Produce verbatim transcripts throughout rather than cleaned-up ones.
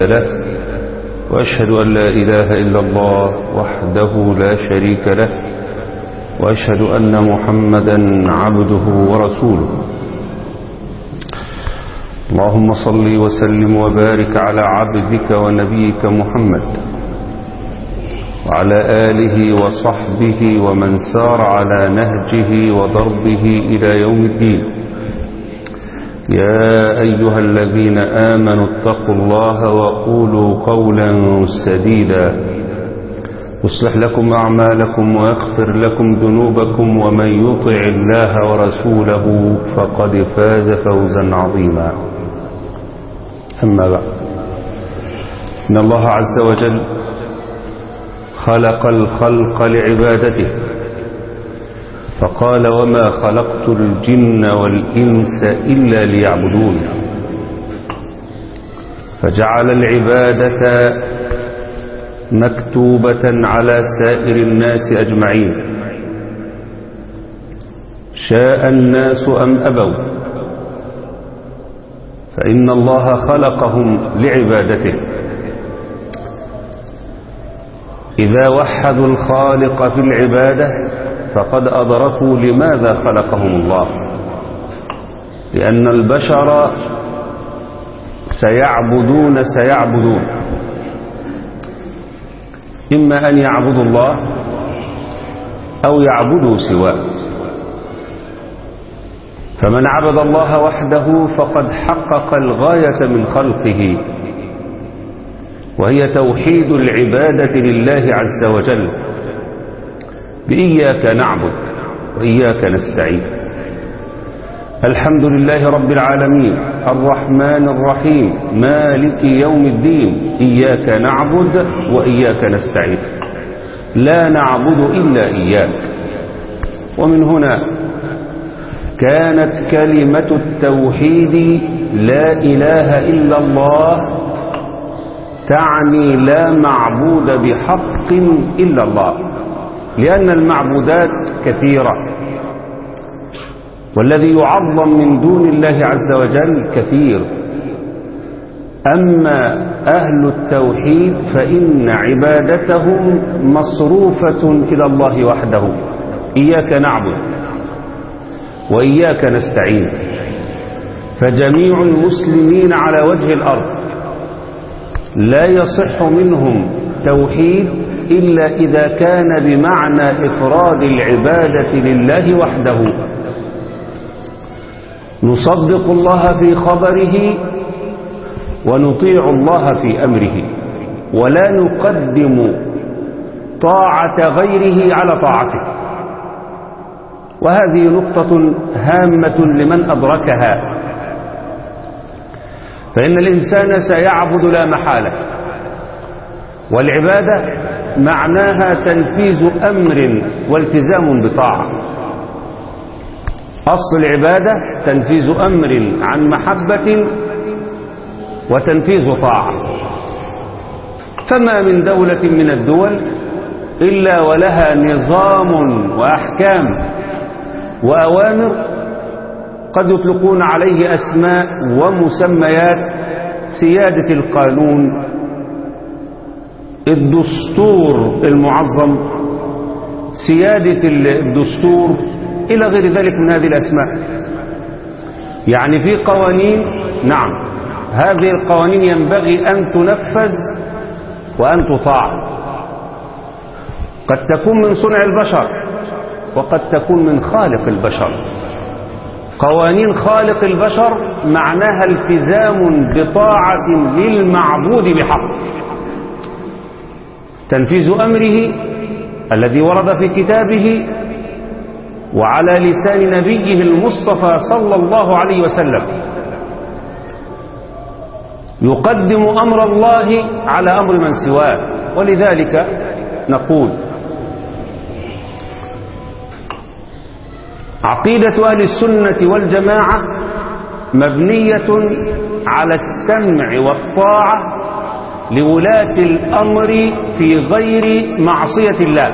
له وأشهد أن لا إله إلا الله وحده لا شريك له وأشهد أن محمدا عبده ورسوله. اللهم صل وسلم وبارك على عبدك ونبيك محمد وعلى آله وصحبه ومن سار على نهجه وضربه إلى يوم الدين. يا أيها الذين آمنوا اتقوا الله وقولوا قولا سديدا يصلح لكم أعمالكم ويغفر لكم ذنوبكم ومن يطع الله ورسوله فقد فاز فوزا عظيما. أما بعد، إن الله عز وجل خلق الخلق لعبادته، فقال: وما خلقت الجن والإنس إلا ليعبدون. فجعل العبادة مكتوبة على سائر الناس أجمعين، شاء الناس أم أبوا، فإن الله خلقهم لعبادته. إذا وحدوا الخالق في العبادة فقد أدركوا لماذا خلقهم الله، لأن البشر سيعبدون سيعبدون إما أن يعبدوا الله أو يعبدوا سواه. فمن عبد الله وحده فقد حقق الغاية من خلقه، وهي توحيد العبادة لله عز وجل بإياك نعبد وإياك نستعين. الحمد لله رب العالمين الرحمن الرحيم مالك يوم الدين، إياك نعبد وإياك نستعين، لا نعبد إلا إياك. ومن هنا كانت كلمة التوحيد لا إله إلا الله تعني لا معبود بحق إلا الله، لأن المعبودات كثيرة، والذي يعظم من دون الله عز وجل كثير. أما أهل التوحيد فإن عبادتهم مصروفة إلى الله وحده، إياك نعبد وإياك نستعين. فجميع المسلمين على وجه الأرض لا يصح منهم توحيد إلا إذا كان بمعنى إفراد العبادة لله وحده. نصدق الله في خبره ونطيع الله في أمره، ولا نقدم طاعة غيره على طاعته. وهذه نقطة هامة لمن أدركها، فإن الإنسان سيعبد لا محالة، والعبادة معناها تنفيذ أمر والتزام بطاعة. أصل العبادة تنفيذ أمر عن محبة وتنفيذ طاعة. فما من دولة من الدول إلا ولها نظام وأحكام وأوامر قد يطلقون عليه أسماء ومسميات: سيادة القانون، الدستور المعظم، سيادة الدستور، إلى غير ذلك من هذه الأسماء. يعني في قوانين، نعم، هذه القوانين ينبغي أن تنفذ وأن تطاع. قد تكون من صنع البشر وقد تكون من خالق البشر. قوانين خالق البشر معناها التزام بطاعة للمعبود بحق، تنفيذ أمره الذي ورد في كتابه وعلى لسان نبيه المصطفى صلى الله عليه وسلم. يقدم أمر الله على أمر من سواه. ولذلك نقول: عقيدة أهل السنة والجماعة مبنية على السمع والطاعة لولاة الأمر في غير معصية الله.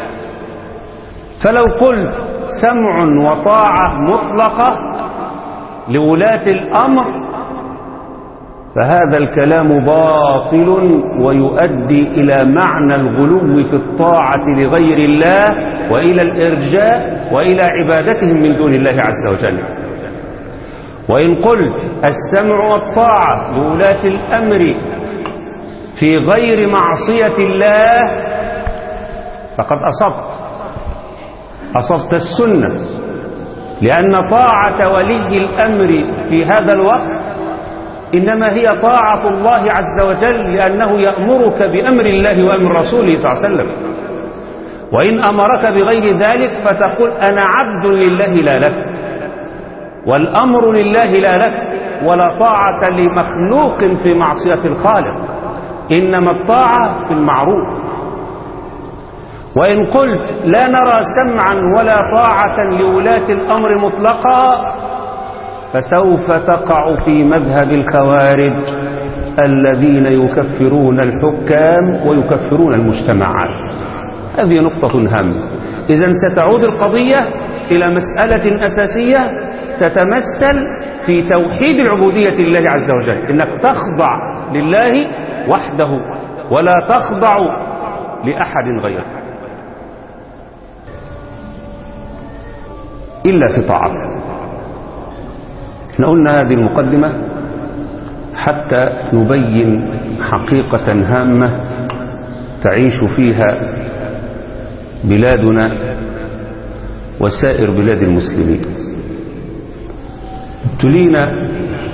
فلو قلت سمع وطاعة مطلقة لولاة الأمر فهذا الكلام باطل ويؤدي إلى معنى الغلو في الطاعة لغير الله وإلى الإرجاء وإلى عبادتهم من دون الله عز وجل. وإن قلت السمع والطاعة لولاة الأمر في غير معصية الله فقد أصبت أصبت السنة، لأن طاعة ولي الأمر في هذا الوقت إنما هي طاعة الله عز وجل، لأنه يأمرك بأمر الله وأمر رسوله صلى الله عليه وسلم. وإن أمرك بغير ذلك فتقول أنا عبد لله لا لك، والأمر لله لا لك، ولا طاعة لمخلوق في معصية الخالق، إنما الطاعة في المعروف. وإن قلت لا نرى سمعا ولا طاعة لولاة الأمر مطلقا فسوف تقع في مذهب الخوارج الذين يكفرون الحكام ويكفرون المجتمعات. هذه نقطة هامة. إذن ستعود القضية إلى مسألة أساسية تتمثل في توحيد العبودية لله عز وجل، إنك تخضع لله وحده ولا تخضع لأحد غيره إلا في طاعته. احنا قلنا هذه المقدمة حتى نبين حقيقة هامة تعيش فيها بلادنا وسائر بلاد المسلمين. ابتلينا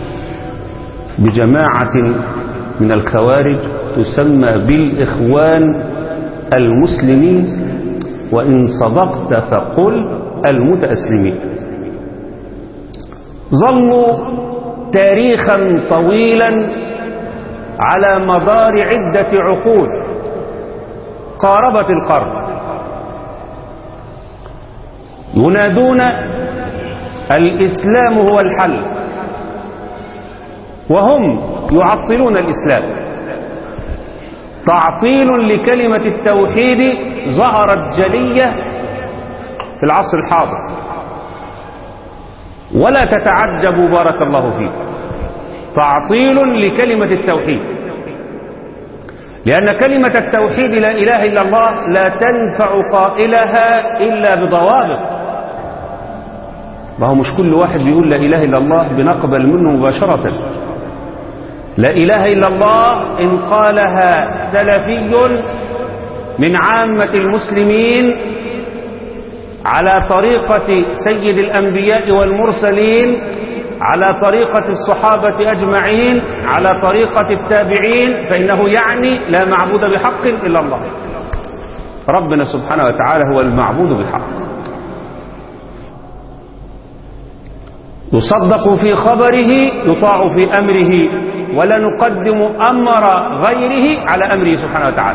بجماعة من الخوارج تسمى بالإخوان المسلمين، وإن صدقت فقل المتأسلمين. ظلوا تاريخا طويلا على مدار عدة عقود قاربت القرن ينادون الإسلام هو الحل، وهم يعطلون الإسلام. تعطيل لكلمة التوحيد ظهرت جلية في العصر الحاضر، ولا تتعجبوا بارك الله فيك، تعطيل لكلمة التوحيد، لأن كلمة التوحيد لا إله إلا الله لا تنفع قائلها إلا بضوابط. ما هو مش كل واحد بيقول لا إله إلا الله بنقبل منه مباشرة. لا إله إلا الله إن قالها سلفي من عامة المسلمين على طريقة سيد الأنبياء والمرسلين، على طريقة الصحابة أجمعين، على طريقة التابعين، فإنه يعني لا معبود بحق إلا الله. ربنا سبحانه وتعالى هو المعبود بحق، يصدق في خبره، يطاع في أمره، ولا نقدم أمر غيره على أمره سبحانه وتعالى.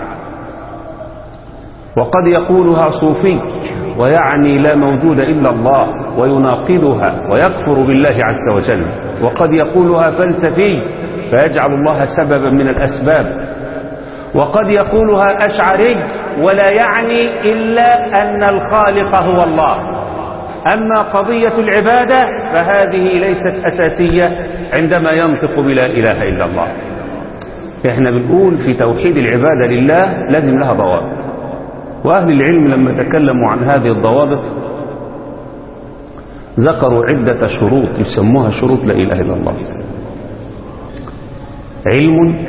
وقد يقولها صوفي ويعني لا موجود إلا الله ويناقضها ويكفر بالله عز وجل، وقد يقولها فلسفي فيجعل الله سببا من الأسباب، وقد يقولها أشعري ولا يعني إلا أن الخالق هو الله. أما قضية العبادة فهذه ليست أساسية عندما ينطق بلا إله إلا الله. إحنا بنقول في توحيد العبادة لله لازم لها ضوابط، وأهل العلم لما تكلموا عن هذه الضوابط ذكروا عدة شروط يسموها شروط لا إله إلا الله: علم،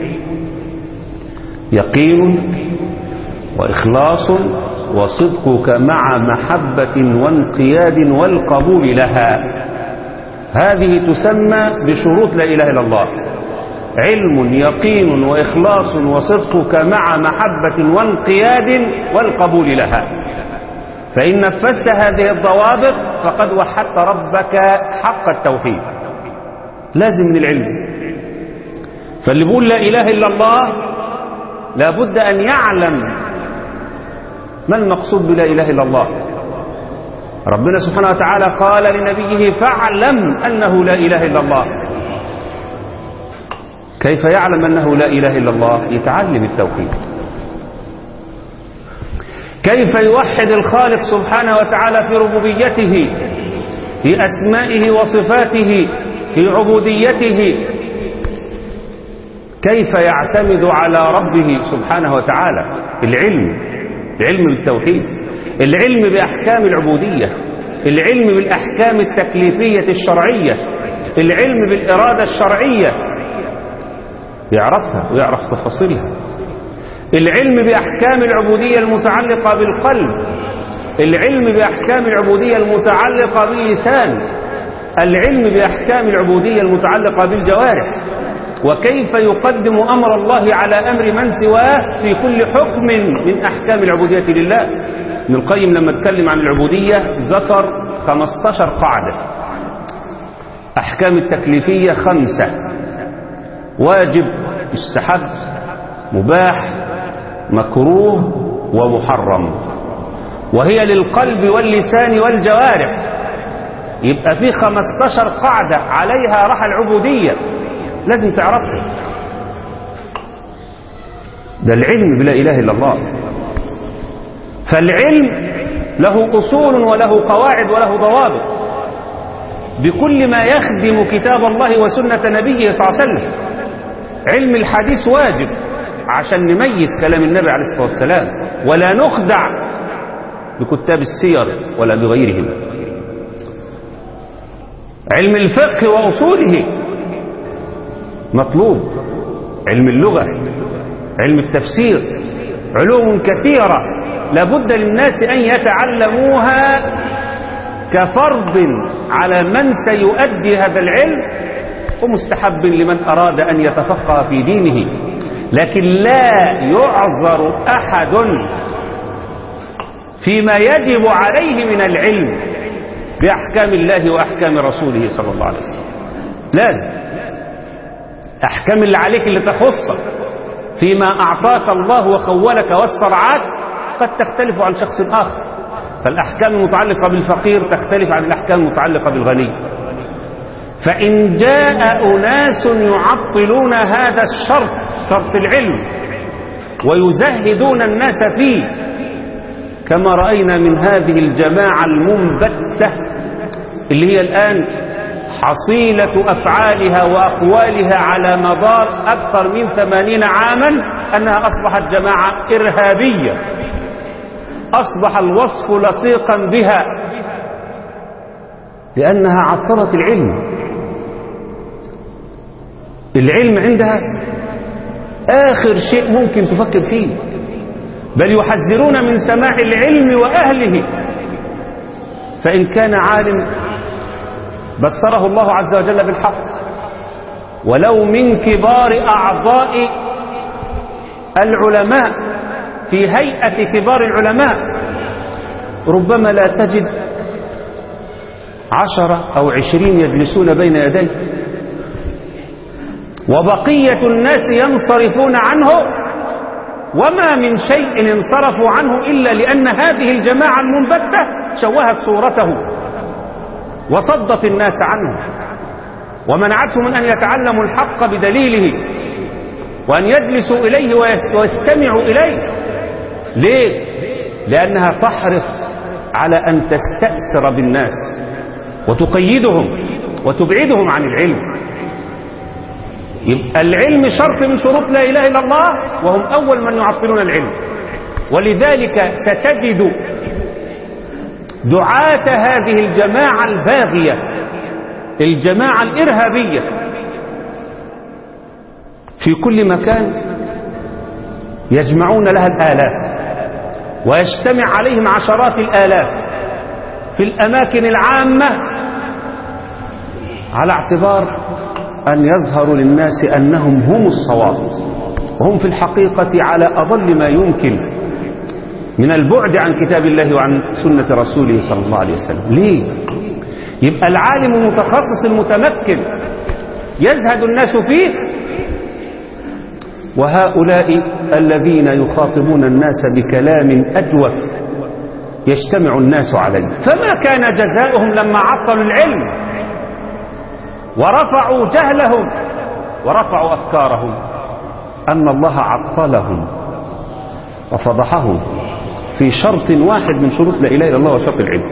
يقين، وإخلاص، وصدقك مع محبة وانقياد والقبول لها. هذه تسمى بشروط لا إله إلا الله: علم، يقين، وإخلاص، وصدقك مع محبة وانقياد والقبول لها. فإن نفذت هذه الضوابط فقد وحدت ربك حق التوحيد. لازم من العلم. فاللي بيقول لا إله إلا الله لابد أن يعلم ما المقصود بلا إله إلا الله. ربنا سبحانه وتعالى قال لنبيه: فاعلم أنه لا إله إلا الله. كيف يعلم أنه لا إله إلا الله؟ يتعلم التوحيد. كيف يوحد الخالق سبحانه وتعالى في ربوبيته، في أسمائه وصفاته، في عبوديته، كيف يعتمد على ربه سبحانه وتعالى؟ العلم، العلم بالتوحيد، العلم بأحكام العبودية، العلم بالأحكام التكليفية الشرعية، العلم بالإرادة الشرعية، يعرفها ويعرف تفاصيلها، العلم بأحكام العبودية المتعلقة بالقلب، العلم بأحكام العبودية المتعلقة باللسان، العلم بأحكام العبودية المتعلقة بالجوارح، وكيف يقدم أمر الله على أمر من سواه في كل حكم من أحكام العبودية لله. ابن القيم لما اتكلم عن العبودية ذكر خمسة عشر قاعدة. أحكام التكليفية خمسة: واجب، مستحب، مباح، مكروه، ومحرم، وهي للقلب واللسان والجوارح. يبقى في خمسة عشر قاعدة عليها راح العبودية، لازم تعرفها. ده العلم بلا إله إلا الله. فالعلم له أصول وله قواعد وله ضوابط بكل ما يخدم كتاب الله وسنة نبيه صلى الله عليه وسلم. علم الحديث واجب عشان نميز كلام النبي عليه الصلاة والسلام، ولا نخدع بكتاب السير ولا بغيرهم. علم الفقه وأصوله مطلوب، علم اللغة، علم التفسير، علوم كثيرة لابد للناس أن يتعلموها كفرض على من سيؤدي هذا العلم، ومستحب لمن أراد أن يتفقه في دينه. لكن لا يعذر أحد فيما يجب عليه من العلم بأحكام الله وأحكام رسوله صلى الله عليه وسلم. لازم أحكام اللي عليك اللي تخصك فيما أعطاك الله وخولك والصرعات قد تختلف عن شخص آخر. فالأحكام المتعلقة بالفقير تختلف عن الأحكام المتعلقة بالغني. فإن جاء أناس يعطلون هذا الشرط، شرط العلم، ويزهدون الناس فيه، كما رأينا من هذه الجماعة المنبتة اللي هي الآن حصيلة أفعالها وأقوالها على مدار أكثر من ثمانين عاما أنها أصبحت جماعة إرهابية، أصبح الوصف لصيقا بها لأنها عطلت العلم. العلم عندها آخر شيء ممكن تفكر فيه، بل يحذرون من سماع العلم وأهله. فإن كان عالم بصره الله عز وجل بالحق، ولو من كبار أعضاء العلماء في هيئة كبار العلماء، ربما لا تجد عشرة أو عشرين يجلسون بين يديه، وبقية الناس ينصرفون عنه، وما من شيء انصرفوا عنه إلا لأن هذه الجماعة المنبتة شوهت صورته وصدت الناس عنه ومنعتهم من أن يتعلموا الحق بدليله وأن يجلسوا إليه ويستمعوا إليه. ليه؟ لأنها تحرص على أن تستأثر بالناس وتقيدهم وتبعدهم عن العلم. يبقى العلم شرط من شروط لا إله إلا الله، وهم أول من يعطلون العلم. ولذلك ستجد دعاة هذه الجماعة الباغية، الجماعة الإرهابية، في كل مكان يجمعون لها الآلاف ويجتمع عليهم عشرات الآلاف في الأماكن العامة، على اعتبار أن يظهروا للناس أنهم هم الصواب، وهم في الحقيقة على أضل ما يمكن من البعد عن كتاب الله وعن سنة رسوله صلى الله عليه وسلم. ليه؟ يبقى العالم المتخصص المتمكن يزهد الناس فيه، وهؤلاء الذين يخاطبون الناس بكلام أجوف يجتمع الناس عليه. فما كان جزاؤهم لما عطلوا العلم ورفعوا جهلهم ورفعوا أفكارهم؟ أن الله عطلهم وفضحهم في شرط واحد من شروط لا إله إلا الله وشرط العلم،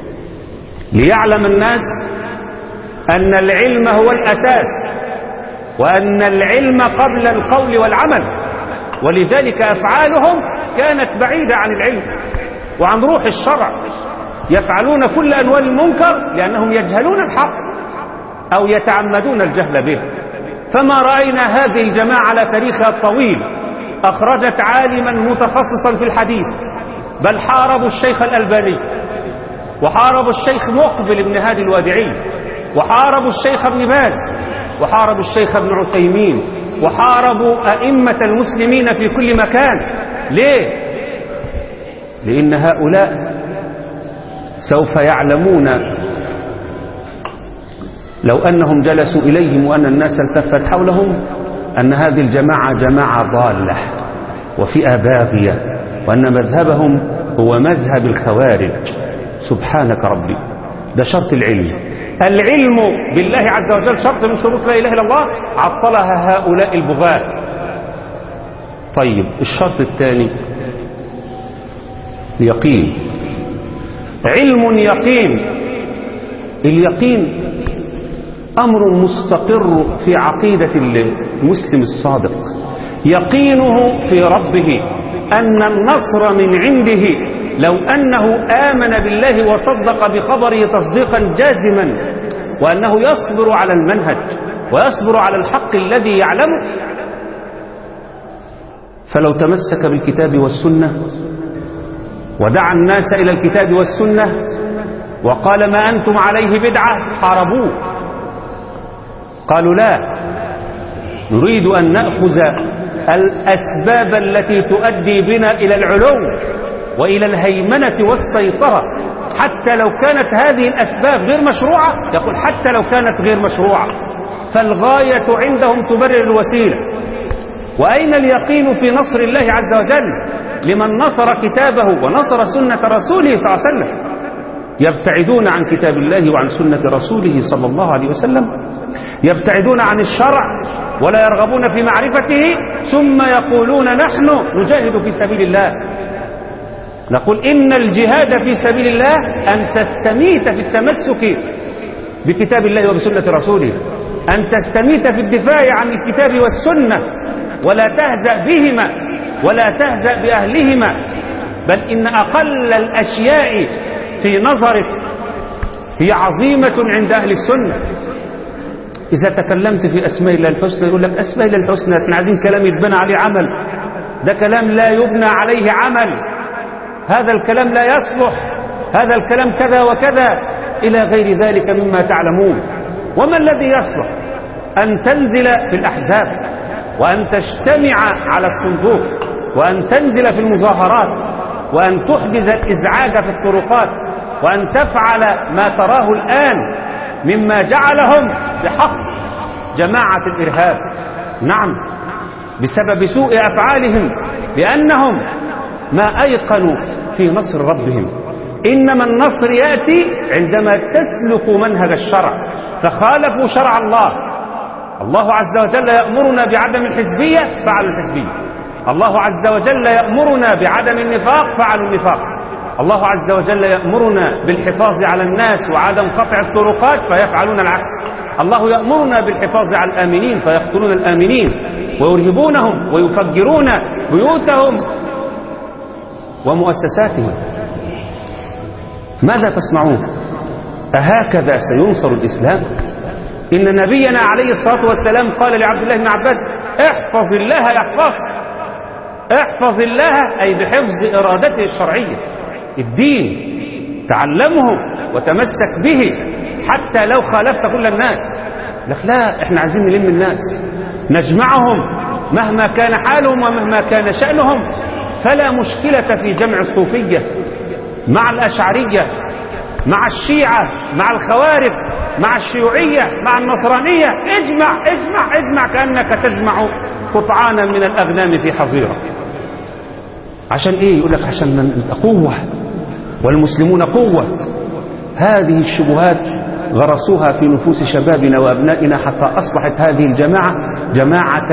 ليعلم الناس أن العلم هو الأساس، وأن العلم قبل القول والعمل، ولذلك أفعالهم كانت بعيدة عن العلم وعن روح الشرع. يفعلون كل أنواع المنكر لأنهم يجهلون الحق أو يتعمدون الجهل به. فما رأينا هذه الجماعة على تاريخها الطويل أخرجت عالما متخصصا في الحديث، بل حاربوا الشيخ الألباني، وحاربوا الشيخ مقبل بن هادي الوادعي، وحاربوا الشيخ ابن باز، وحاربوا الشيخ ابن عثيمين، وحاربوا أئمة المسلمين في كل مكان. ليه؟ لأن هؤلاء سوف يعلمون لو أنهم جلسوا إليهم وأن الناس التفت حولهم أن هذه الجماعة جماعة ضالة وفئة باغية، وأن مذهبهم هو مذهب الخوارج. سبحانك ربي، ده شرط العلم. العلم بالله عز وجل شرط من شروط لا إله إلا الله، عطلها هؤلاء البغاة. طيب الشرط الثاني اليقين، علم يقين. اليقين أمر مستقر في عقيدة المسلم الصادق، يقينه في ربه أن النصر من عنده لو أنه آمن بالله وصدق بخبره تصديقا جازما، وأنه يصبر على المنهج ويصبر على الحق الذي يعلمه. فلو تمسك بالكتاب والسنة ودعا الناس إلى الكتاب والسنة وقال ما أنتم عليه بدعة، حاربوه. قالوا لا، نريد أن نأخذ الأسباب التي تؤدي بنا إلى العلو وإلى الهيمنة والسيطرة، حتى لو كانت هذه الأسباب غير مشروعة. يقول حتى لو كانت غير مشروعة، فالغاية عندهم تبرر الوسيلة. وأين اليقين في نصر الله عز وجل لمن نصر كتابه ونصر سنة رسوله صلى الله عليه وسلم؟ يبتعدون عن كتاب الله وعن سنة رسوله صلى الله عليه وسلم، يبتعدون عن الشرع ولا يرغبون في معرفته، ثم يقولون نحن نجاهد في سبيل الله. نقول إن الجهاد في سبيل الله أن تستميت في التمسك بكتاب الله وبسنة رسوله، أن تستميت في الدفاع عن الكتاب والسنة، ولا تهزأ بهما ولا تهزأ بأهلهما. بل إن أقل الأشياء في نظرك هي عظيمة عند أهل السنة. إذا تكلمت في أسماء الله الحسنى يقول لك أسماء الله الحسنى، احنا عايزين كلام يتبنى عليه عمل. ده كلام لا يبنى عليه عمل، هذا الكلام لا يصلح، هذا الكلام كذا وكذا إلى غير ذلك مما تعلمون. وما الذي يصلح؟ أن تنزل في الأحزاب، وأن تجتمع على الصندوق، وأن تنزل في المظاهرات، وأن تحدث الإزعاج في الطرقات، وأن تفعل ما تراه الآن مما جعلهم بحق جماعة الإرهاب. نعم، بسبب سوء أفعالهم، لأنهم ما أيقنوا في نصر ربهم. إنما النصر يأتي عندما تسلك منهج الشرع، فخالفوا شرع الله. الله عز وجل يأمرنا بعدم الحزبية، فعلوا الحزبية. الله عز وجل يأمرنا بعدم النفاق، فعلوا النفاق. الله عز وجل يأمرنا بالحفاظ على الناس وعدم قطع الطرقات، فيفعلون العكس. الله يأمرنا بالحفاظ على الآمنين، فيقتلون الآمنين ويرهبونهم ويفجرون بيوتهم ومؤسساتهم. ماذا تصنعون؟ أهكذا سينصر الإسلام؟ إن نبينا عليه الصلاة والسلام قال لعبد الله بن عباس: احفظ الله يحفظك. احفظ الله أي بحفظ إرادته الشرعية، الدين تعلمه وتمسك به حتى لو خالفت كل الناس. لك لا، احنا عايزين نلم الناس، نجمعهم مهما كان حالهم ومهما كان شأنهم. فلا مشكلة في جمع الصوفية مع الأشعرية، مع الشيعة، مع الخوارج، مع الشيوعية، مع النصرانية. اجمع اجمع اجمع كأنك تجمع قطعانا من الأغنام في حظيرة. عشان ايه؟ يقول لك عشان قوة والمسلمون قوة. هذه الشبهات غرسوها في نفوس شبابنا وأبنائنا حتى أصبحت هذه الجماعة جماعة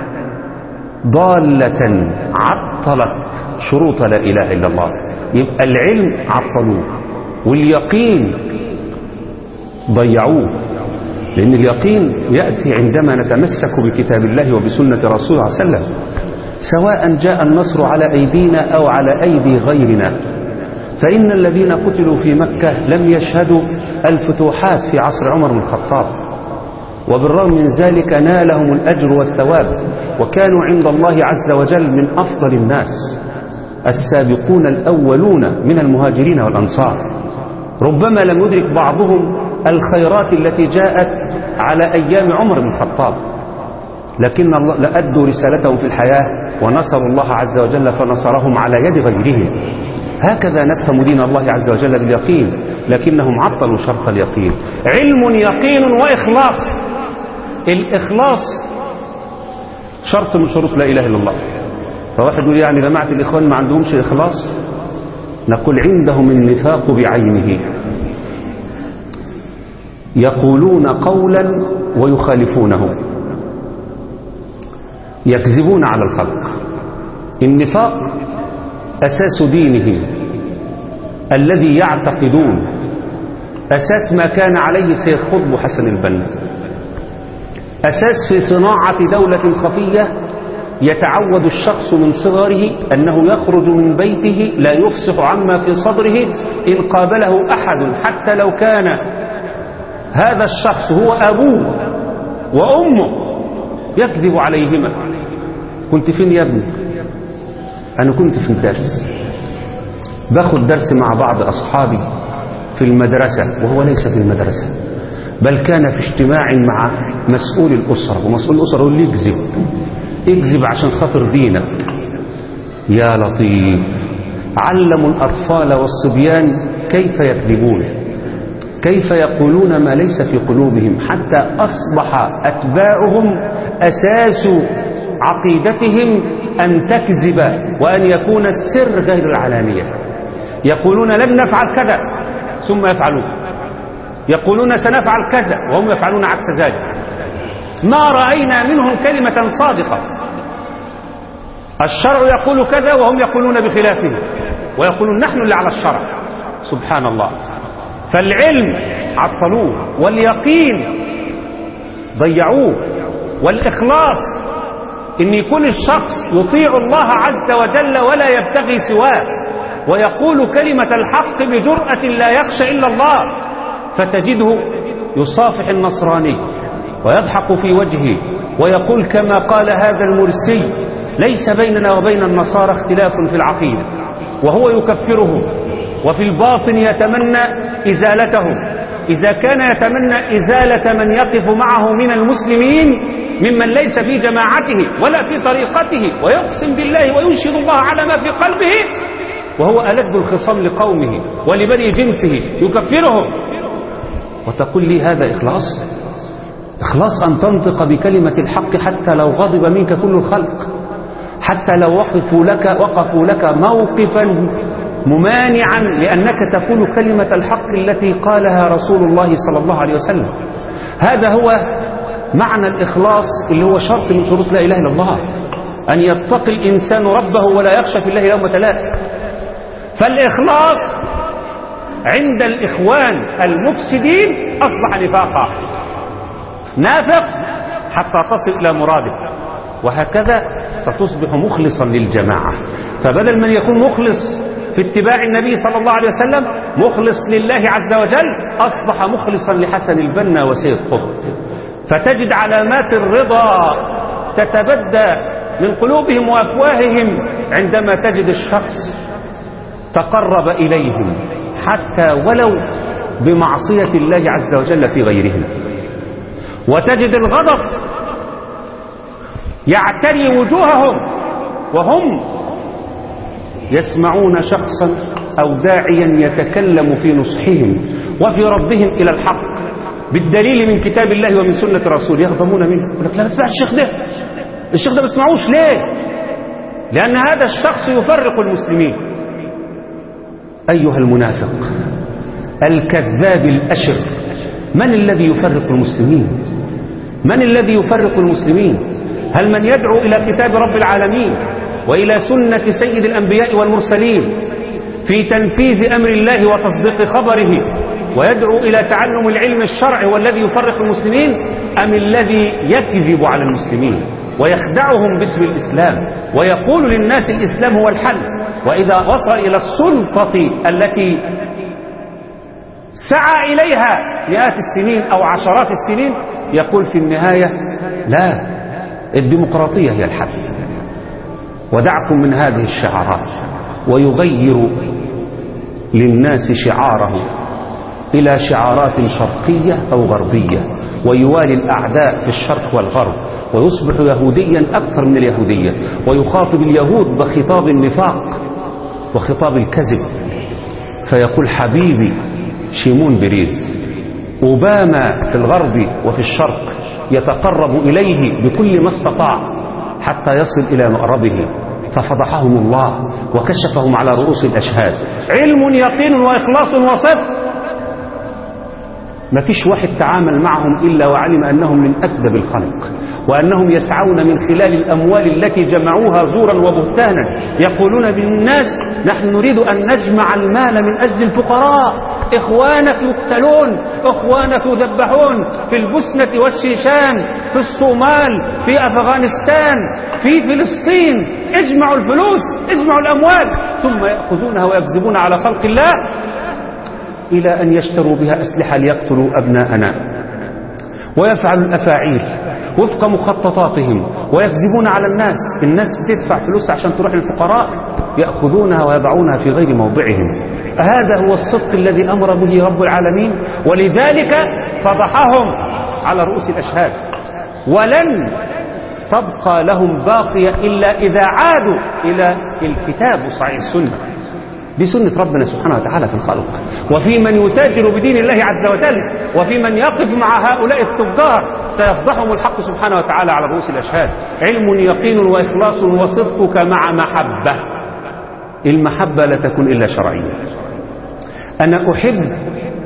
ضالة عطلت شروط لا إله إلا الله. يبقى العلم عطلوه، واليقين ضيعوه، لأن اليقين يأتي عندما نتمسك بكتاب الله وبسنة رسوله صلى الله عليه وسلم، سواء جاء النصر على أيدينا أو على أيدي غيرنا. فإن الذين قتلوا في مكة لم يشهدوا الفتوحات في عصر عمر بن الخطاب، وبالرغم من ذلك نالهم الأجر والثواب، وكانوا عند الله عز وجل من أفضل الناس السابقون الأولون من المهاجرين والأنصار. ربما لم يدرك بعضهم الخيرات التي جاءت على أيام عمر بن الخطاب، لكن الله لأدوا رسالتهم في الحياة ونصروا الله عز وجل فنصرهم على يد غيرهم. هكذا نفهم دين الله عز وجل باليقين، لكنهم عطلوا شرط اليقين. علم يقين وإخلاص. الإخلاص شرط من شروط لا إله إلا الله. فواحد يقول يعني جماعة الإخوان ما عندهمش إخلاص، نقول عندهم النفاق بعينه، يقولون قولا ويخالفونه، يكذبون على الخلق. النفاق أساس دينهم الذي يعتقدون، أساس ما كان عليه سيد قطب حسن البنا، أساس في صناعة دولة خفية يتعود الشخص من صغره أنه يخرج من بيته لا يفصح عما في صدره إن قابله أحد، حتى لو كان هذا الشخص هو أبوه وأمه يكذب عليهما. كنت فين يا ابني؟ أنا كنت في الدرس، باخد درس مع بعض أصحابي في المدرسة، وهو ليس في المدرسة بل كان في اجتماع مع مسؤول الأسرة، ومسؤول الأسرة يقول لي اكذب اكذب عشان خاطر دينك. يا لطيف، علموا الأطفال والصبيان كيف يكذبون، كيف يقولون ما ليس في قلوبهم، حتى أصبح أتباعهم أساس عقيدتهم أن تكذب وأن يكون السر غير العلانية. يقولون لن نفعل كذا ثم يفعلون، يقولون سنفعل كذا وهم يفعلون عكس ذلك. ما رأينا منهم كلمة صادقة. الشرع يقول كذا وهم يقولون بخلافه، ويقولون نحن اللي على الشرع. سبحان الله. فالعلم عطلوه، واليقين ضيعوه، والإخلاص إن يكون الشخص يطيع الله عز وجل ولا يبتغي سواه، ويقول كلمة الحق بجرأة لا يخشى إلا الله، فتجده يصافح النصراني ويضحك في وجهه ويقول كما قال هذا المرسي: ليس بيننا وبين النصارى اختلاف في العقيدة، وهو يكفرهم وفي الباطن يتمنى إزالتهم. إذا كان يتمنى إزالة من يقف معه من المسلمين ممن ليس في جماعته ولا في طريقته، ويقسم بالله وينشد الله على ما في قلبه، وهو ألد الخصام لقومه ولبني جنسه، يكفرهم، وتقول لي هذا إخلاص؟ إخلاص أن تنطق بكلمة الحق حتى لو غضب منك كل الخلق، حتى لو وقفوا لك وقفوا لك موقفا ممانعا لأنك تقول كلمة الحق التي قالها رسول الله صلى الله عليه وسلم. هذا هو معنى الإخلاص اللي هو شرط من شروط لا إله إلا الله، أن يتقي الإنسان ربه ولا يخشى في الله لومة لائم. فالإخلاص عند الإخوان المفسدين أصبح نفاقا، نافق حتى تصل إلى مرادك، وهكذا ستصبح مخلصا للجماعة. فبدل من يكون مخلص في اتباع النبي صلى الله عليه وسلم مخلص لله عز وجل، أصبح مخلصا لحسن البنا وسيد قطب. فتجد علامات الرضا تتبدى من قلوبهم وأفواههم عندما تجد الشخص تقرب إليهم حتى ولو بمعصية الله عز وجل في غيرهم. وتجد الغضب يعتري وجوههم وهم يسمعون شخصا أو داعيا يتكلم في نصحهم وفي ردهم إلى الحق بالدليل من كتاب الله ومن سنة رسوله، يغضبون منه. يقول لك لا تسمع الشيخ ده، الشيخ ده ما تسمعوش. ليه؟ لأن هذا الشخص يفرق المسلمين. أيها المنافق الكذاب الأشر، من الذي يفرق المسلمين؟ من الذي يفرق المسلمين؟ هل من يدعو إلى كتاب رب العالمين وإلى سنة سيد الأنبياء والمرسلين في تنفيذ أمر الله وتصديق خبره ويدعو إلى تعلم العلم الشرعي والذي يفرق المسلمين، أم الذي يكذب على المسلمين ويخدعهم باسم الإسلام ويقول للناس الإسلام هو الحل، وإذا وصل إلى السلطة التي سعى إليها مئات السنين أو عشرات السنين يقول في النهاية لا، الديمقراطية هي الحل، ودعكم من هذه الشعارات، ويغير للناس شعاره إلى شعارات شرقية أو غربية، ويوالي الأعداء في الشرق والغرب، ويصبح يهوديا أكثر من اليهودية، ويخاطب اليهود بخطاب النفاق وخطاب الكذب، فيقول حبيبي شيمون بريز. أوباما في الغرب وفي الشرق يتقرب إليه بكل ما استطاع حتى يصل إلى مأربه، ففضحهم الله وكشفهم على رؤوس الأشهاد. علم يقين وإخلاص وصدق، ما فيش واحد تعامل معهم إلا وعلم أنهم من أكذب الخلق، وأنهم يسعون من خلال الأموال التي جمعوها زورا وبهتانا، يقولون بالناس نحن نريد أن نجمع المال من أجل الفقراء، إخوانك يقتلون، إخوانك يذبحون في البوسنة والشيشان، في الصومال، في أفغانستان، في فلسطين، اجمعوا الفلوس، اجمعوا الأموال، ثم يأخذونها ويكذبون على خلق الله إلى أن يشتروا بها أسلحة ليقتلوا أبناءنا، ويفعلوا الأفاعيل وفق مخططاتهم، ويكذبون على الناس. الناس بتدفع فلوس عشان تروح للفقراء، يأخذونها ويضعونها في غير موضعهم. هذا هو الصدق الذي أمر به رب العالمين، ولذلك فضحهم على رؤوس الأشهاد، ولن تبقى لهم باقية إلا إذا عادوا إلى الكتاب وصحيح السنة. دي سنة ربنا سبحانه وتعالى في الخلق، وفي من يتاجر بدين الله عز وجل، وفي من يقف مع هؤلاء التجار سيفضحهم الحق سبحانه وتعالى على رؤوس الأشهاد. علم يقين وإخلاص وصدقك مع محبة. المحبة لا تكون إلا شرعية. أنا أحب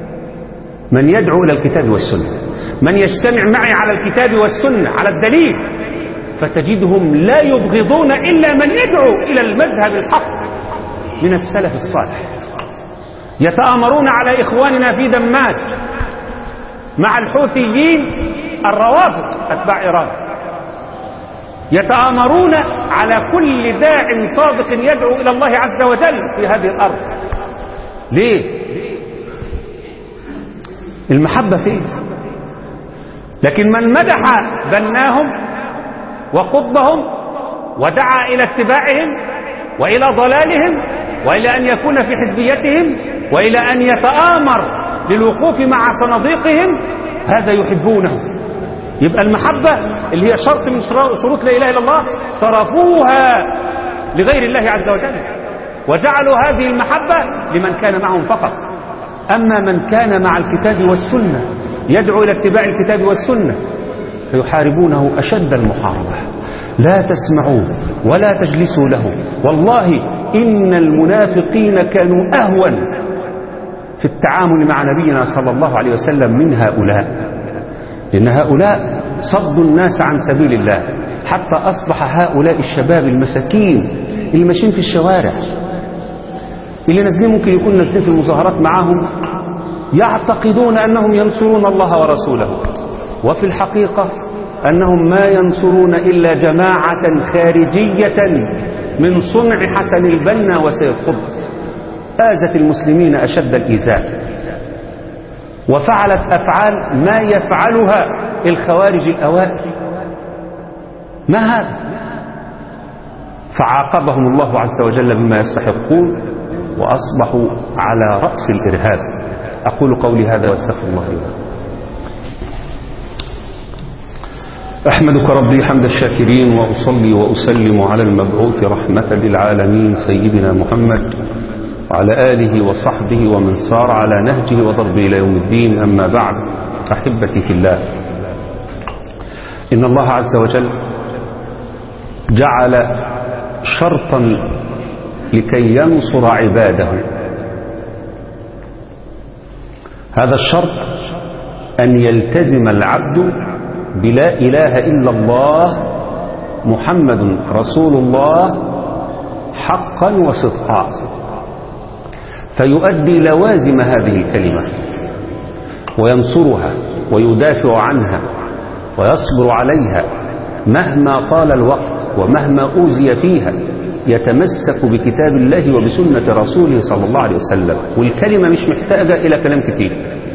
من يدعو إلى الكتاب والسنة، من يجتمع معي على الكتاب والسنة على الدليل، فتجدهم لا يبغضون إلا من يدعو إلى المذهب الحق من السلف الصالح. يتآمرون على إخواننا في دماج مع الحوثيين الروافض أتباع إيران، يتآمرون على كل داع صادق يدعو إلى الله عز وجل في هذه الأرض. ليه؟ المحبة فيه. لكن من مدح بناهم وقضهم ودعا إلى اتباعهم وإلى ضلالهم وإلى أن يكون في حزبيتهم وإلى أن يتآمر للوقوف مع صناديقهم، هذا يحبونه. يبقى المحبة اللي هي شرط من شروط لا إله إلا الله صرفوها لغير الله عز وجل، وجعلوا هذه المحبة لمن كان معهم فقط. أما من كان مع الكتاب والسنة يدعو إلى اتباع الكتاب والسنة فيحاربونه أشد المحاربة. لا تسمعوا ولا تجلسوا له. والله إن المنافقين كانوا أهون في التعامل مع نبينا صلى الله عليه وسلم من هؤلاء، لأن هؤلاء صدوا الناس عن سبيل الله، حتى أصبح هؤلاء الشباب المساكين اللي ماشيين في الشوارع، اللي نازلين ممكن يكون نازلين في المظاهرات معاهم، يعتقدون أنهم ينصرون الله ورسوله، وفي الحقيقة أنهم ما ينصرون إلا جماعة خارجية من صنع حسن البنا وسيد قطب، آذت المسلمين أشد الإيذاء، وفعلت أفعال ما يفعلها الخوارج الأوائل. ما هذا؟ فعاقبهم الله عز وجل بما يستحقون، وأصبحوا على رأس الإرهاب. أقول قولي هذا واستغفر الله لي. أحمدك ربي حمد الشاكرين، وأصلي وأسلم على المبعوث رحمة للعالمين سيدنا محمد وعلى آله وصحبه ومن سار على نهجه وضربه إلى يوم الدين. أما بعد، أحبتي في الله، إن الله عز وجل جعل شرطا لكي ينصر عباده. هذا الشرط أن يلتزم العبد بلا إله إلا الله محمد رسول الله حقا وصدقا، فيؤدي لوازم هذه الكلمة وينصرها ويدافع عنها ويصبر عليها مهما طال الوقت ومهما أوذي فيها، يتمسك بكتاب الله وبسنة رسوله صلى الله عليه وسلم. والكلمة مش محتاجة إلى كلام كتير.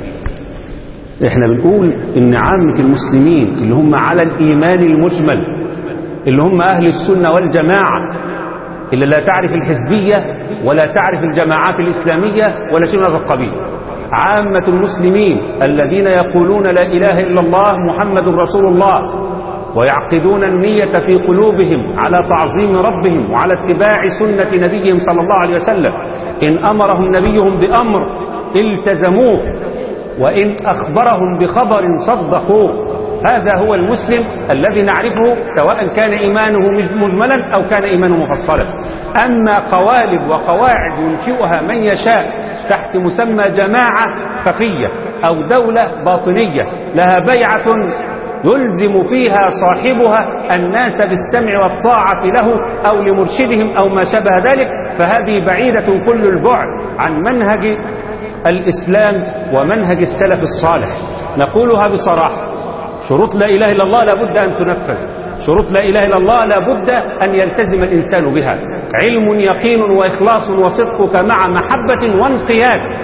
احنا بنقول ان عامة المسلمين اللي هم على الإيمان المجمل، اللي هم أهل السنة والجماعة، اللي لا تعرف الحزبية ولا تعرف الجماعات الإسلامية ولا شيء من هذا القبيل، عامة المسلمين الذين يقولون لا إله إلا الله محمد رسول الله، ويعقدون النية في قلوبهم على تعظيم ربهم وعلى اتباع سنة نبيهم صلى الله عليه وسلم. إن أمرهم نبيهم بأمر التزموه، وإن أخبرهم بخبر صدقوه. هذا هو المسلم الذي نعرفه، سواء كان إيمانه مجملا أو كان إيمانه مفصلا. أما قوالب وقواعد ينشئها من يشاء تحت مسمى جماعة خفية أو دولة باطنية لها بيعة يلزم فيها صاحبها الناس بالسمع والطاعة له أو لمرشدهم أو ما شابه ذلك، فهذه بعيدة كل البعد عن منهج الإسلام ومنهج السلف الصالح. نقولها بصراحة: شروط لا إله إلا الله لابد أن تنفذ، شروط لا إله إلا الله لابد أن يلتزم الإنسان بها. علم يقين وإخلاص وصدقك مع محبة وانقياد،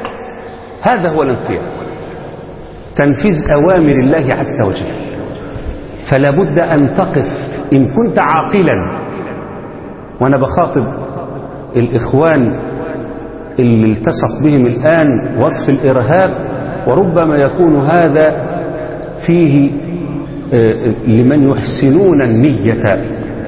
هذا هو الانقياد، تنفيذ أوامر الله عز وجل. فلا بد أن تقف إن كنت عاقلا. وأنا بخاطب الإخوان اللي التصق بهم الآن وصف الإرهاب، وربما يكون هذا فيه لمن يحسنون النية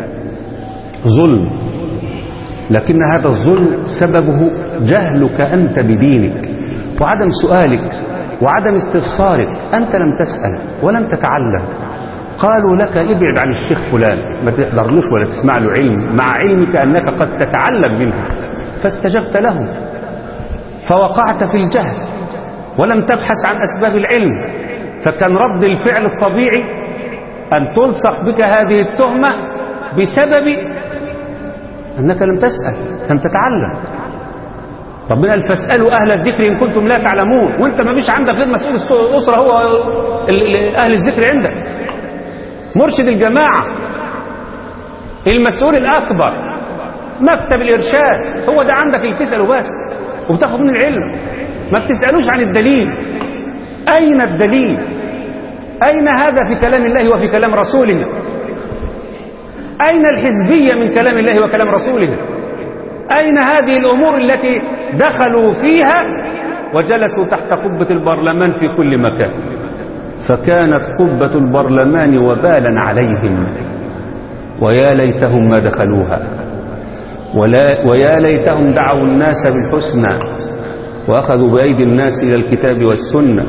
ظلم، لكن هذا الظلم سببه جهلك أنت بدينك وعدم سؤالك وعدم استفسارك. أنت لم تسأل ولم تتعلم. قالوا لك ابعد عن الشيخ فلان، ما تقدرلوش ولا تسمع له علم، مع علمك أنك قد تتعلم منه، فاستجبت له فوقعت في الجهل ولم تبحث عن أسباب العلم. فكان رد الفعل الطبيعي أن تلصق بك هذه التهمة بسبب أنك لم تسأل، لم تتعلم. ربنا قال: فاسألوا أهل الذكر إن كنتم لا تعلمون. وانت ما فيش عندك غير مسؤول الأسرة، هو أهل الذكر عندك. مرشد الجماعة، المسؤول الأكبر، مكتب الإرشاد، هو ده عندك اللي بتسأله بس وبتاخد من العلم. ما بتسألوش عن الدليل. أين الدليل؟ أين هذا في كلام الله وفي كلام رسوله؟ أين الحزبية من كلام الله وكلام رسوله؟ أين هذه الأمور التي دخلوا فيها وجلسوا تحت قبة البرلمان في كل مكان؟ فكانت قبة البرلمان وبالا عليهم، ويا ليتهم ما دخلوها، ولا ويا ليتهم دعوا الناس بالحسنى وأخذوا بأيدي الناس إلى الكتاب والسنة.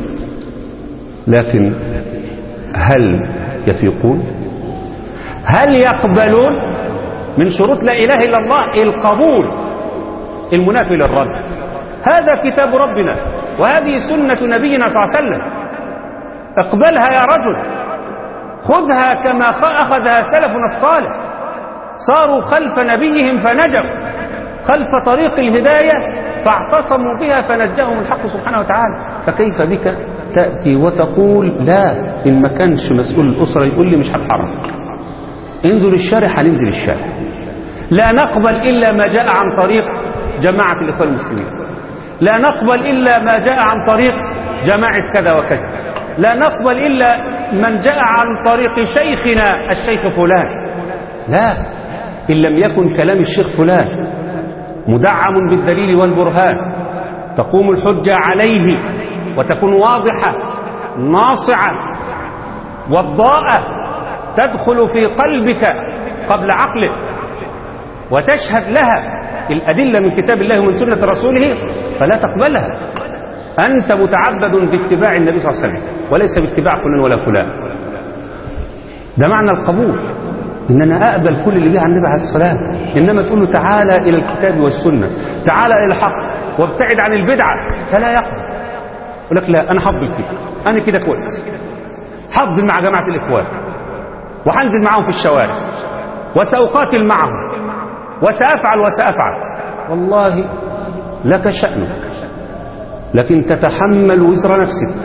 لكن هل يفيقون؟ هل يقبلون؟ من شروط لا إله إلا الله القبول المنافي للرد. هذا كتاب ربنا وهذه سنة نبينا صلى الله عليه وسلم، اقبلها يا رجل، خذها كما أخذها سلفنا الصالح، صاروا خلف نبيهم فنجوا، خلف طريق الهداية فاعتصموا بها فنجاهم الحق سبحانه وتعالى. فكيف بك تأتي وتقول لا، إن ما كانش مسؤول الأسرة يقول لي مش هتحرك، انزل الشارع، هننزل الشارع. لا نقبل إلا ما جاء عن طريق جماعة الإخوان المسلمين، لا نقبل إلا ما جاء عن طريق جماعة كذا وكذا، لا نقبل إلا من جاء عن طريق شيخنا الشيخ فلان. لا، إن لم يكن كلام الشيخ فلان مدعم بالدليل والبرهان تقوم الحجة عليه وتكون واضحة ناصعة وضاءة تدخل في قلبك قبل عقلك وتشهد لها الأدلة من كتاب الله ومن سنة رسوله، فلا تقبلها. أنت متعبد باتباع النبي صلى الله عليه وسلم وليس باتباع فلان ولا فلان. ده معنى القبول، إن أنا أقبل كل اللي جه عن النبي عليه الصلاة والسلام. إنما تقول له تعالى إلى الكتاب والسنة، تعالى إلى الحق وابتعد عن البدعة، فلا يقبل. يقول لك لا، أنا حفظ كده، أنا كده كويس، حفظ مع جماعة الإخوان وحنزل معهم في الشوارع وسأقاتل معهم وسأفعل وسأفعل. والله لك شأنك، لكن تتحمل وزر نفسك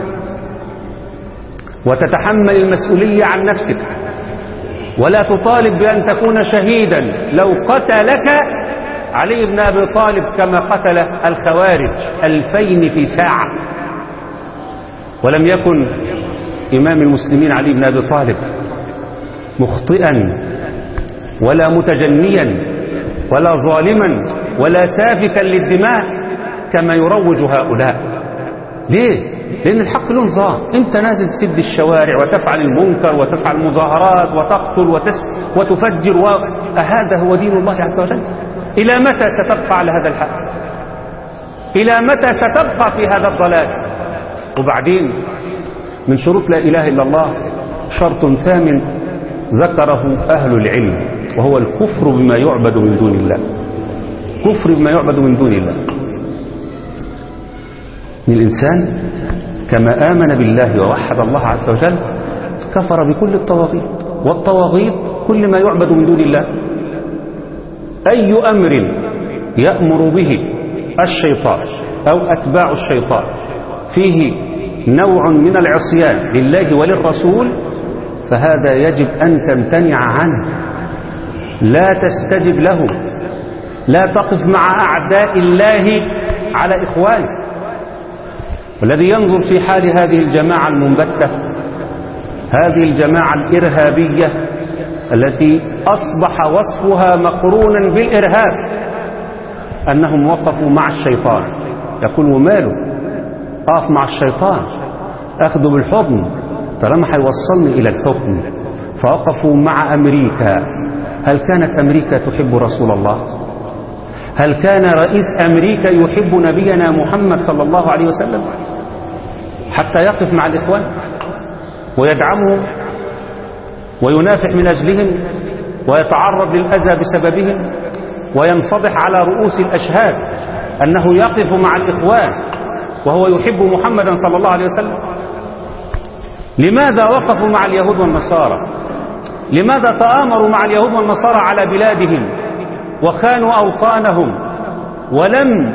وتتحمل المسؤولية عن نفسك، ولا تطالب بأن تكون شهيدا. لو قتلك علي بن أبي طالب كما قتل الخوارج ألفين في ساعة، ولم يكن إمام المسلمين علي بن أبي طالب مخطئا ولا متجنيا ولا ظالما ولا سافكا للدماء كما يروج هؤلاء. ليه؟ لأن الحق له نظام. أنت نازل تسد الشوارع وتفعل المنكر وتفعل مظاهرات وتقتل وتس وتفجر و... أهذا هو دين الله عز وجل؟ إلى متى ستبقى على هذا الحق؟ إلى متى ستبقى في هذا الضلال؟ وبعدين من شروط لا إله إلا الله شرط ثامن ذكره أهل العلم، وهو الكفر بما يعبد من دون الله. كفر بما يعبد من دون الله. من الإنسان كما آمن بالله ووحد الله عز وجل كفر بكل الطواغيت، والطواغيت كل ما يعبد من دون الله. أي أمر يأمر به الشيطان أو أتباع الشيطان فيه نوع من العصيان لله وللرسول فهذا يجب أن تمتنع عنه، لا تستجب له، لا تقف مع أعداء الله على إخوانه. والذي ينظر في حال هذه الجماعة المنبتة، هذه الجماعة الإرهابية التي أصبح وصفها مقرونا بالإرهاب، أنهم وقفوا مع الشيطان. يقول وماله أقف مع الشيطان، أخذه بالحضن طالما حيوصلني إلى الحكم. فوقفوا مع أمريكا. هل كانت أمريكا تحب رسول الله؟ هل كان رئيس أمريكا يحب نبينا محمد صلى الله عليه وسلم حتى يقف مع الإخوان ويدعمهم وينافح من أجلهم ويتعرض للأذى بسببهم وينفضح على رؤوس الأشهاد أنه يقف مع الإخوان وهو يحب محمدا صلى الله عليه وسلم؟ لماذا وقفوا مع اليهود والنصارى؟ لماذا تآمروا مع اليهود والنصارى على بلادهم وخانوا أوطانهم ولم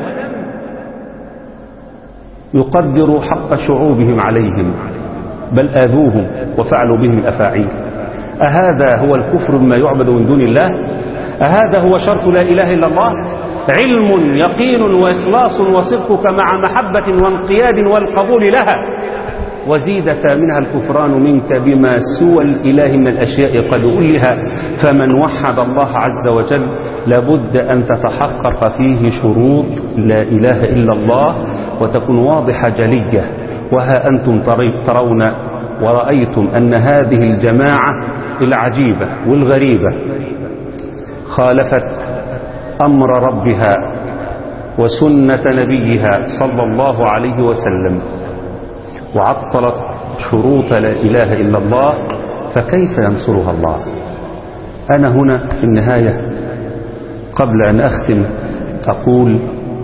يقدروا حق شعوبهم عليهم، بل آذوهم وفعلوا بهم الأفاعيل؟ أهذا هو الكفر بما يعبد من دون الله؟ أهذا هو شرط لا إله إلا الله؟ علم يقين وإخلاص وصدقك مع محبة وانقياد والقبول لها، وزيد ثامنها الكفران منك بما سوى الإله من الأشياء قد أولها. فمن وحد الله عز وجل لابد أن تتحقق فيه شروط لا إله إلا الله وتكون واضحة جلية. وها أنتم ترون ورأيتم أن هذه الجماعة العجيبة والغريبة خالفت أمر ربها وسنة نبيها صلى الله عليه وسلم وعطلت شروط لا إله إلا الله، فكيف ينصرها الله؟ أنا هنا في النهاية قبل أن أختم أقول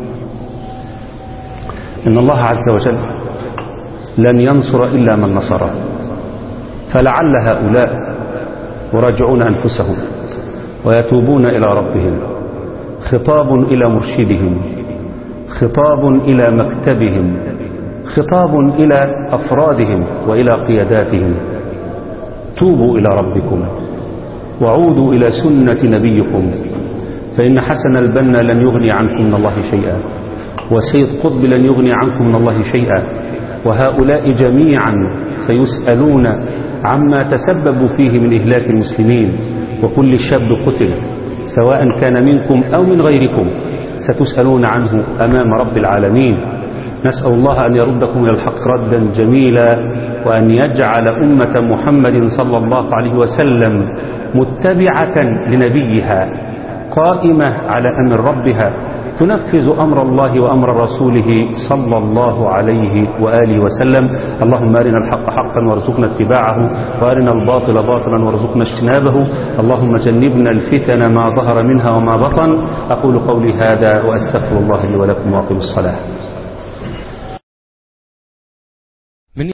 إن الله عز وجل لن ينصر إلا من نصره، فلعل هؤلاء يراجعون أنفسهم ويتوبون إلى ربهم. خطاب إلى مرشدهم، خطاب إلى مكتبهم، خطاب إلى أفرادهم وإلى قياداتهم. توبوا إلى ربكم وعودوا إلى سنة نبيكم، فإن حسن البنا لن يغني عنكم من الله شيئا، وسيد قطب لن يغني عنكم من الله شيئا، وهؤلاء جميعا سيسألون عما تسببوا فيه من إهلاك المسلمين. وكل شاب قتل سواء كان منكم أو من غيركم ستسألون عنه أمام رب العالمين. نسأل الله أن يردكم إلى الحق ردا جميلا، وأن يجعل أمة محمد صلى الله عليه وسلم متبعة لنبيها قائمة على أمر ربها تنفذ أمر الله وأمر رسوله صلى الله عليه وآله وسلم. اللهم أرنا الحق حقا وارزقنا اتباعه، وأرنا الباطل باطلا وارزقنا اجتنابه. اللهم جنبنا الفتن ما ظهر منها وما بطن. أقول قولي هذا وأستغفر الله لي ولكم وأقم الصلاة.